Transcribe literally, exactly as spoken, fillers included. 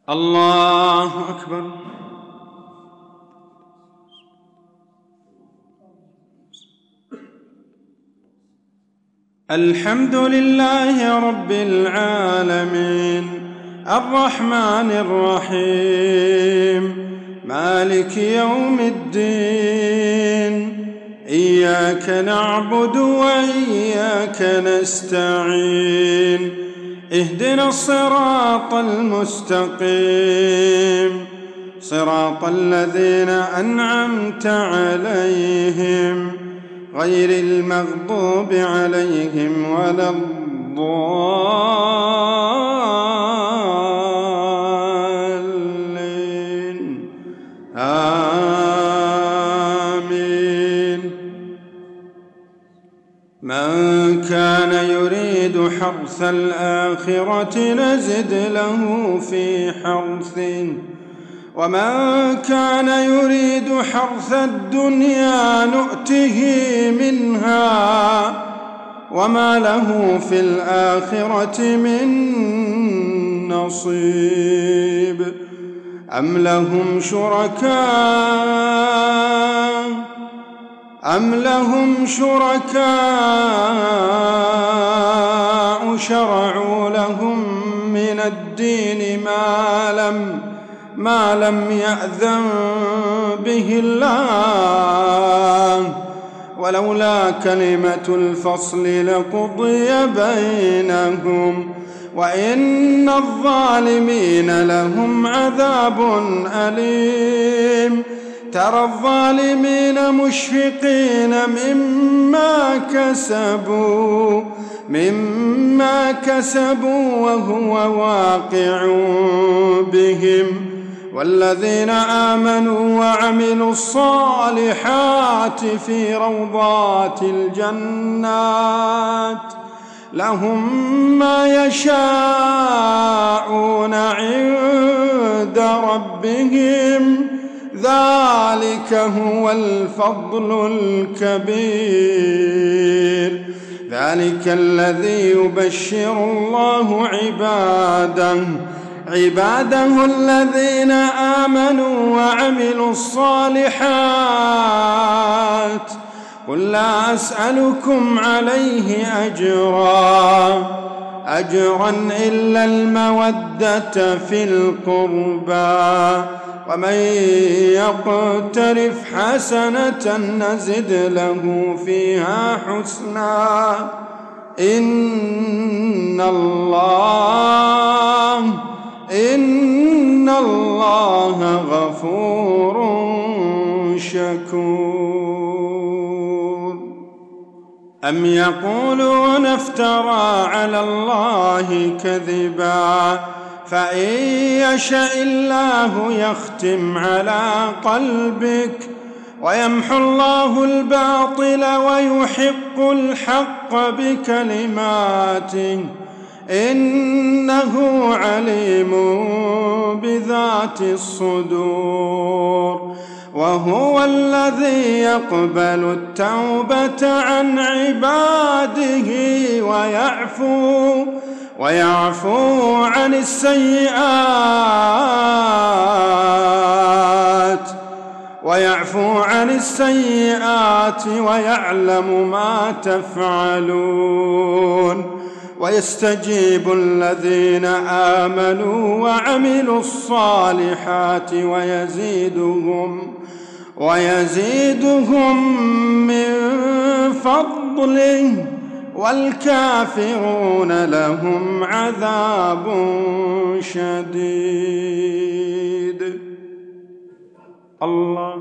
الله أكبر. الحمد لله رب العالمين الرحمن الرحيم مالك يوم الدين إياك نعبد وإياك نستعين اهدنا الصراط المستقيم صراط الذين أنعمت عليهم غير المغضوب عليهم ولا الضالين آمين. من كان يريد حرث الآخرة نزد له في حرثه ومن كان يريد حرث الدنيا نؤته منها وما له في الآخرة من نصيب. أم لهم شركاء أم لهم شركاء شرعوا لهم من الدين ما لم ما لم يأذن به الله ولولا كلمة الفصل لقضي بينهم وإن الظالمين لهم عذاب أليم. ترى الظالمين مشفقين مما كسبوا مما كسبوا وهو واقع بهم والذين آمنوا وعملوا الصالحات في روضات الجنات لهم ما يشاءون عند ربهم ذلك هو الفضل الكبير. ذلك الذي يبشر الله عباده عباده الذين آمنوا وعملوا الصالحات قل لا أسألكم عليه أجرا أجرا إلا المودة في القربى ومن يقترف حسنة نزد له فيها حسنا إن الله إن الله غفور شكور. أم يقولون افترى على الله كذبا فإن يشاء الله يختم على قلبك ويمحو الله الباطل ويحق الحق بكلماته إنه عليم بذات الصدور. وهو الذي يقبل التوبة عن عباده ويعفو ويعفو عن السيئات ويعفو عن السيئات ويعلم ما تفعلون ويستجيب الذين آمنوا وعملوا الصالحات ويزيدهم ويزيدهم من فضله والكافرون لهم عذاب شديد. الله